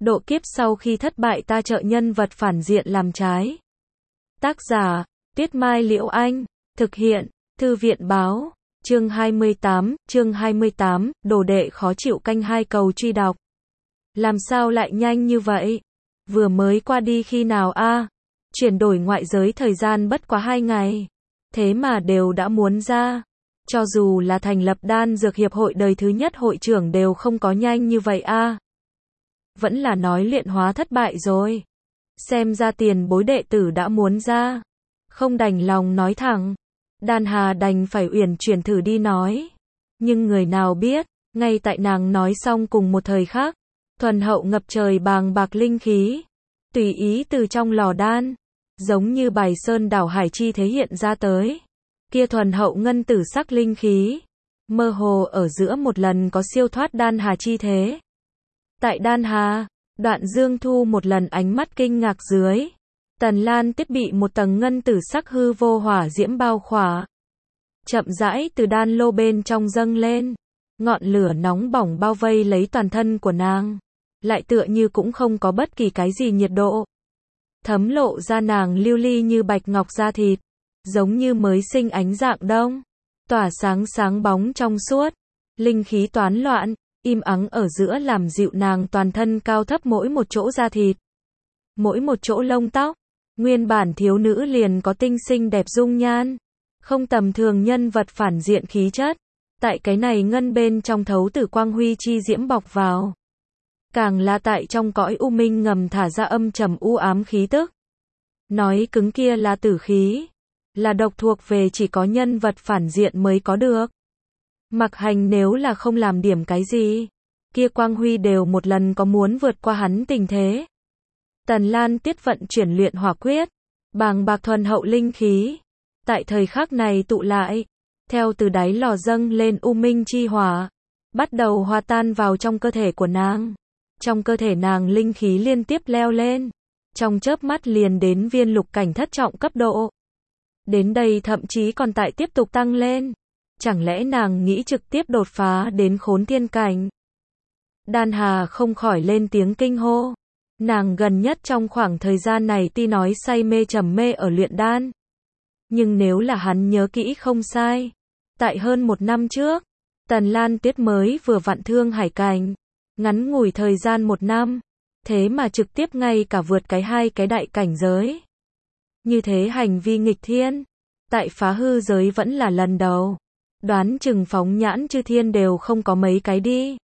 Độ kiếp sau khi thất bại ta trợ nhân vật phản diện làm trái. Tác giả, Tuyết Mai Liễu Anh. Thực hiện, Thư viện Báo. Chương 28, đồ đệ khó chịu canh 2 cầu truy đọc. Làm sao lại nhanh như vậy? Vừa mới qua đi khi nào a? Chuyển đổi ngoại giới thời gian bất quá 2 ngày. Thế mà đều đã muốn ra. Cho dù là thành lập đan dược hiệp hội đời thứ nhất hội trưởng đều không có nhanh như vậy a. Vẫn là nói luyện hóa thất bại rồi. Xem ra tiền bối đệ tử đã muốn ra. Không đành lòng nói thẳng. Đan Hà đành phải uyển chuyển thử đi nói. Nhưng người nào biết, ngay tại nàng nói xong cùng một thời khắc, thuần hậu ngập trời bàng bạc linh khí, tùy ý từ trong lò đan, giống như bài sơn đảo hải chi thế hiện ra tới. Kia thuần hậu ngân tử sắc linh khí, mơ hồ ở giữa một lần có siêu thoát đan hà chi thế. Tại đan hà, Đoạn Dương Thu một lần ánh mắt kinh ngạc dưới. Tần Lan Tiết bị một tầng ngân tử sắc hư vô hỏa diễm bao khỏa. Chậm rãi từ đan lô bên trong dâng lên. Ngọn lửa nóng bỏng bao vây lấy toàn thân của nàng. Lại tựa như cũng không có bất kỳ cái gì nhiệt độ. Thấm lộ ra nàng lưu ly như bạch ngọc da thịt. Giống như mới sinh ánh dạng đông. Tỏa sáng sáng bóng trong suốt. Linh khí toán loạn, im ắng ở giữa làm dịu nàng toàn thân cao thấp mỗi một chỗ da thịt. Mỗi một chỗ lông tóc. Nguyên bản thiếu nữ liền có tinh xinh đẹp dung nhan. Không tầm thường nhân vật phản diện khí chất. Tại cái này ngân bên trong thấu tử quang huy chi diễm bọc vào. Càng là tại trong cõi u minh ngầm thả ra âm trầm u ám khí tức. Nói cứng kia là tử khí. Là độc thuộc về chỉ có nhân vật phản diện mới có được. Mặc Hành nếu là không làm điểm cái gì, kia quang huy đều một lần có muốn vượt qua hắn tình thế. Tần Lan Tiết vận chuyển luyện hỏa quyết, bàng bạc thuần hậu linh khí, tại thời khắc này tụ lại, theo từ đáy lò dâng lên u minh chi hỏa, bắt đầu hòa tan vào trong cơ thể của nàng. Trong cơ thể nàng linh khí liên tiếp leo lên, trong chớp mắt liền đến viên lục cảnh thất trọng cấp độ. Đến đây thậm chí còn tại tiếp tục tăng lên. Chẳng lẽ nàng nghĩ trực tiếp đột phá đến khốn thiên cảnh? Đan Hà không khỏi lên tiếng kinh hô. Nàng gần nhất trong khoảng thời gian này tuy nói say mê trầm mê ở luyện đan. Nhưng nếu là hắn nhớ kỹ không sai, tại hơn 1 năm trước, Tần Lan Tiết mới vừa vặn thương hải cảnh. Ngắn ngủi thời gian 1 năm, thế mà trực tiếp ngay cả vượt cái 2 cái đại cảnh giới. Như thế hành vi nghịch thiên, tại phá hư giới vẫn là lần đầu. Đoán chừng phóng nhãn chư thiên đều không có mấy cái đi.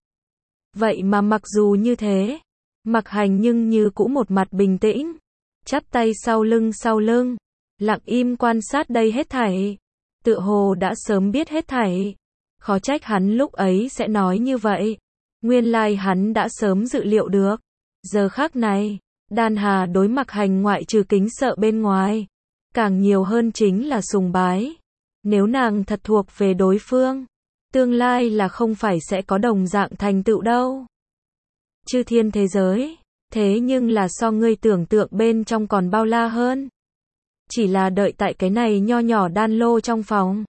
Vậy mà mặc dù như thế, Mặc Hành nhưng như cũ một mặt bình tĩnh, chắp tay sau lưng, lặng im quan sát đây hết thảy. Tựa hồ đã sớm biết hết thảy. Khó trách hắn lúc ấy sẽ nói như vậy. Nguyên lai hắn đã sớm dự liệu được. Giờ khắc này, Đan Hà đối Mặc Hành ngoại trừ kính sợ bên ngoài, càng nhiều hơn chính là sùng bái. Nếu nàng thật thuộc về đối phương, tương lai là không phải sẽ có đồng dạng thành tựu đâu. Chư thiên thế giới, thế nhưng là so ngươi tưởng tượng bên trong còn bao la hơn. Chỉ là đợi tại cái này nho nhỏ đan lô trong phòng.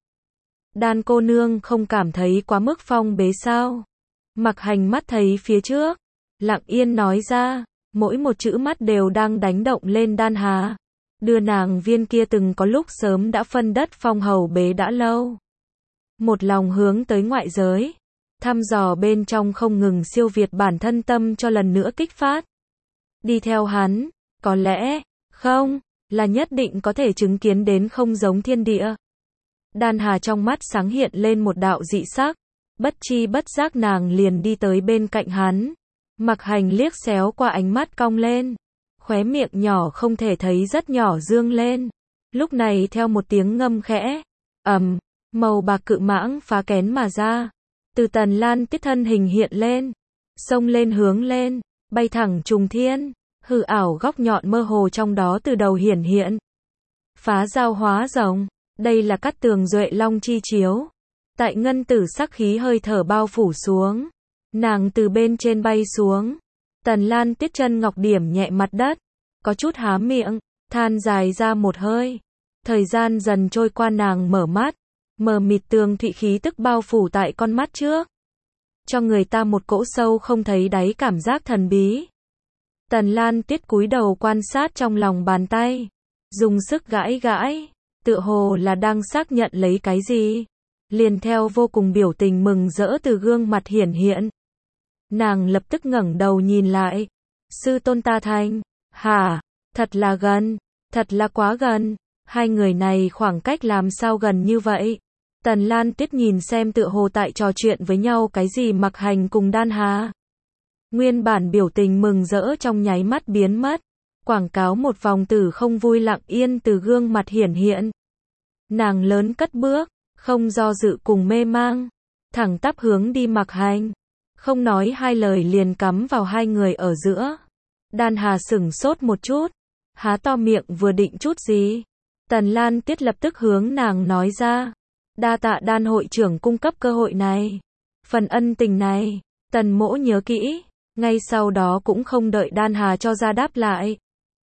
Đan cô nương không cảm thấy quá mức phong bế sao? Mặc Hành mắt thấy phía trước, lặng yên nói ra, mỗi một chữ mắt đều đang đánh động lên Đan Hà. Đưa nàng viên kia từng có lúc sớm đã phân đất phong hầu bế đã lâu. Một lòng hướng tới ngoại giới, thăm dò bên trong không ngừng siêu việt bản thân tâm cho lần nữa kích phát. Đi theo hắn, có lẽ, không, là nhất định có thể chứng kiến đến không giống thiên địa. Đan Hà trong mắt sáng hiện lên một đạo dị sắc, bất chi bất giác nàng liền đi tới bên cạnh hắn. Mặc Hành liếc xéo qua ánh mắt cong lên. Khóe miệng nhỏ không thể thấy rất nhỏ dương lên. Lúc này theo một tiếng ngâm khẽ, màu bạc cự mãng phá kén mà ra. Từ Tần Lan Tiết thân hình hiện lên, xông lên hướng lên, bay thẳng trùng thiên, hư ảo góc nhọn mơ hồ trong đó từ đầu hiển hiện. Phá giao hóa rồng, đây là Cát Tường Duệ Long chi chiếu. Tại ngân tử sắc khí hơi thở bao phủ xuống, nàng từ bên trên bay xuống. Tần Lan Tiết chân ngọc điểm nhẹ mặt đất, có chút há miệng, than dài ra một hơi. Thời gian dần trôi qua nàng mở mắt, mờ mịt tường thụy khí tức bao phủ tại con mắt trước. Cho người ta một cỗ sâu không thấy đáy cảm giác thần bí. Tần Lan Tiết cúi đầu quan sát trong lòng bàn tay, dùng sức gãi gãi, tựa hồ là đang xác nhận lấy cái gì. Liền theo vô cùng biểu tình mừng rỡ từ gương mặt hiển hiện. Nàng lập tức ngẩng đầu nhìn lại. Sư tôn ta thành. Hả, thật là gần, thật là quá gần. Hai người này khoảng cách làm sao gần như vậy. Tần Lan Tiết nhìn xem tựa hồ tại trò chuyện với nhau cái gì Mặc Hành cùng Đan Hà. Nguyên bản biểu tình mừng rỡ trong nháy mắt biến mất. Quảng cáo một vòng tử không vui lặng yên từ gương mặt hiển hiện. Nàng lớn cất bước, không do dự cùng mê mang, thẳng tắp hướng đi Mặc Hành. Không nói hai lời liền cắm vào hai người ở giữa. Đan Hà sửng sốt một chút, há to miệng vừa định chút gì. Tần Lan Tiết lập tức hướng nàng nói ra. Đa tạ Đan hội trưởng cung cấp cơ hội này. Phần ân tình này, Tần mỗ nhớ kỹ. Ngay sau đó cũng không đợi Đan Hà cho ra đáp lại.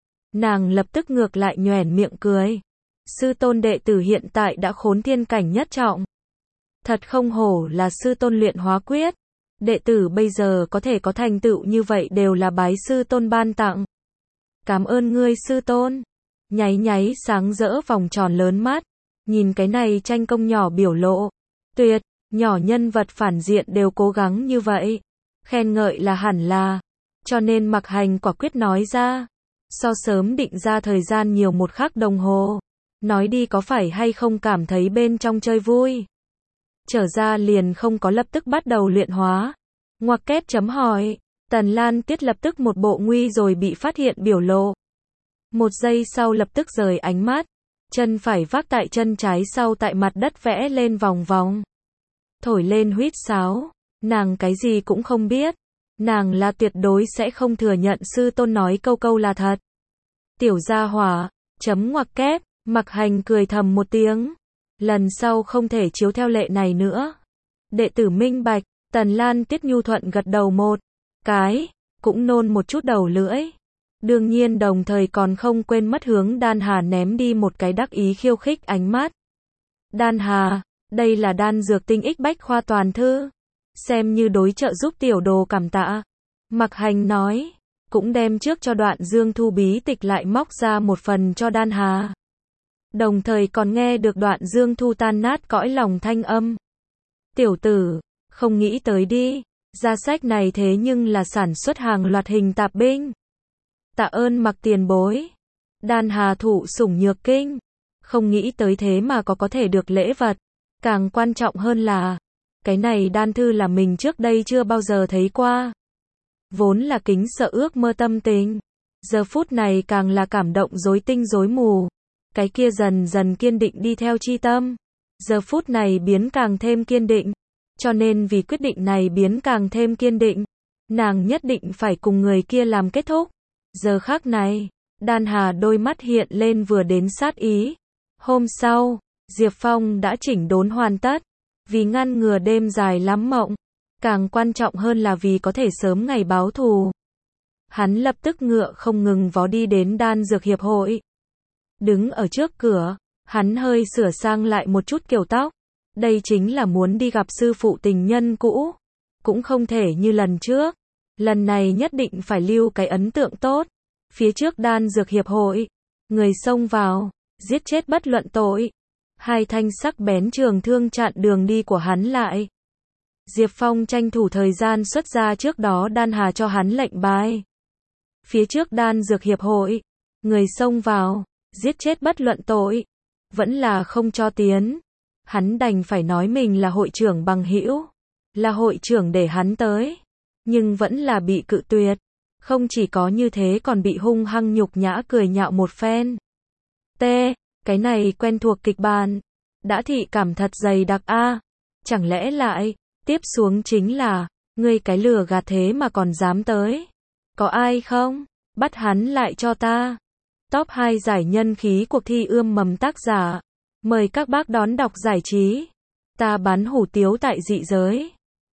Nàng lập tức ngược lại nhoẻn miệng cười. Sư tôn đệ tử hiện tại đã khốn thiên cảnh nhất trọng. Thật không hổ là sư tôn luyện hóa quyết. Đệ tử bây giờ có thể có thành tựu như vậy đều là bái sư tôn ban tặng. Cảm ơn ngươi sư tôn. Nháy nháy sáng rỡ vòng tròn lớn mắt. Nhìn cái này tranh công nhỏ biểu lộ. Tuyệt, nhỏ nhân vật phản diện đều cố gắng như vậy. Khen ngợi là hẳn là. Cho nên Mặc Hành quả quyết nói ra. So sớm định ra thời gian nhiều một khắc đồng hồ. Nói đi có phải hay không cảm thấy bên trong chơi vui. Trở ra liền không có lập tức bắt đầu luyện hóa. Ngoặc kép chấm hỏi. Tần Lan Tiết lập tức một bộ nguy rồi bị phát hiện biểu lộ. Một giây sau lập tức rời ánh mắt. Chân phải vác tại chân trái sau tại mặt đất vẽ lên vòng vòng. Thổi lên huýt sáo. Nàng cái gì cũng không biết. Nàng là tuyệt đối sẽ không thừa nhận sư tôn nói câu câu là thật. Tiểu gia hỏa, chấm ngoặc kép, Mặc Hành cười thầm một tiếng. Lần sau không thể chiếu theo lệ này nữa. Đệ tử minh bạch, Tần Lan Tiết nhu thuận gật đầu một cái, cũng nôn một chút đầu lưỡi. Đương nhiên đồng thời còn không quên mất hướng Đan Hà ném đi một cái đắc ý khiêu khích ánh mắt. Đan Hà, đây là đan dược tinh ích bách khoa toàn thư. Xem như đối trợ giúp tiểu đồ cảm tạ. Mặc Hành nói, cũng đem trước cho Đoạn Dương Thu bí tịch lại móc ra một phần cho Đan Hà. Đồng thời còn nghe được Đoạn Dương Thu tan nát cõi lòng thanh âm. Tiểu tử, không nghĩ tới đi, ra sách này thế nhưng là sản xuất hàng loạt hình tạp binh. Tạ ơn Mặc tiền bối. Đan Hà thụ sủng nhược kinh. Không nghĩ tới thế mà có thể được lễ vật. Càng quan trọng hơn là, cái này đan thư là mình trước đây chưa bao giờ thấy qua. Vốn là kính sợ ước mơ tâm tình. Giờ phút này càng là cảm động rối tinh rối mù. Cái kia dần dần kiên định đi theo chi tâm. Giờ phút này biến càng thêm kiên định. Cho nên vì quyết định này biến càng thêm kiên định. Nàng nhất định phải cùng người kia làm kết thúc. Giờ khắc này, Đan Hà đôi mắt hiện lên vừa đến sát ý. Hôm sau, Diệp Phong đã chỉnh đốn hoàn tất. Vì ngăn ngừa đêm dài lắm mộng. Càng quan trọng hơn là vì có thể sớm ngày báo thù. Hắn lập tức ngựa không ngừng vó đi đến đan dược hiệp hội. Đứng ở trước cửa, hắn hơi sửa sang lại một chút kiểu tóc. Đây chính là muốn đi gặp sư phụ tình nhân cũ. Cũng không thể như lần trước. Lần này nhất định phải lưu cái ấn tượng tốt. Phía trước đan dược hiệp hội, người xông vào, giết chết bất luận tội. Hai thanh sắc bén trường thương chặn đường đi của hắn lại. Diệp Phong tranh thủ thời gian xuất ra trước đó Đan Hà cho hắn lệnh bài. Phía trước đan dược hiệp hội, người xông vào, giết chết bất luận tội. Vẫn là không cho tiến. Hắn đành phải nói mình là hội trưởng bằng hữu. Là hội trưởng để hắn tới. Nhưng vẫn là bị cự tuyệt. Không chỉ có như thế còn bị hung hăng nhục nhã cười nhạo một phen. Cái này quen thuộc kịch bản. Đã thị cảm thật dày đặc a. Chẳng lẽ lại, tiếp xuống chính là, ngươi cái lừa gạt thế mà còn dám tới. Có ai không? Bắt hắn lại cho ta. Top 2 giải nhân khí cuộc thi ươm mầm tác giả. Mời các bác đón đọc giải trí. Ta bán hủ tiếu tại dị giới.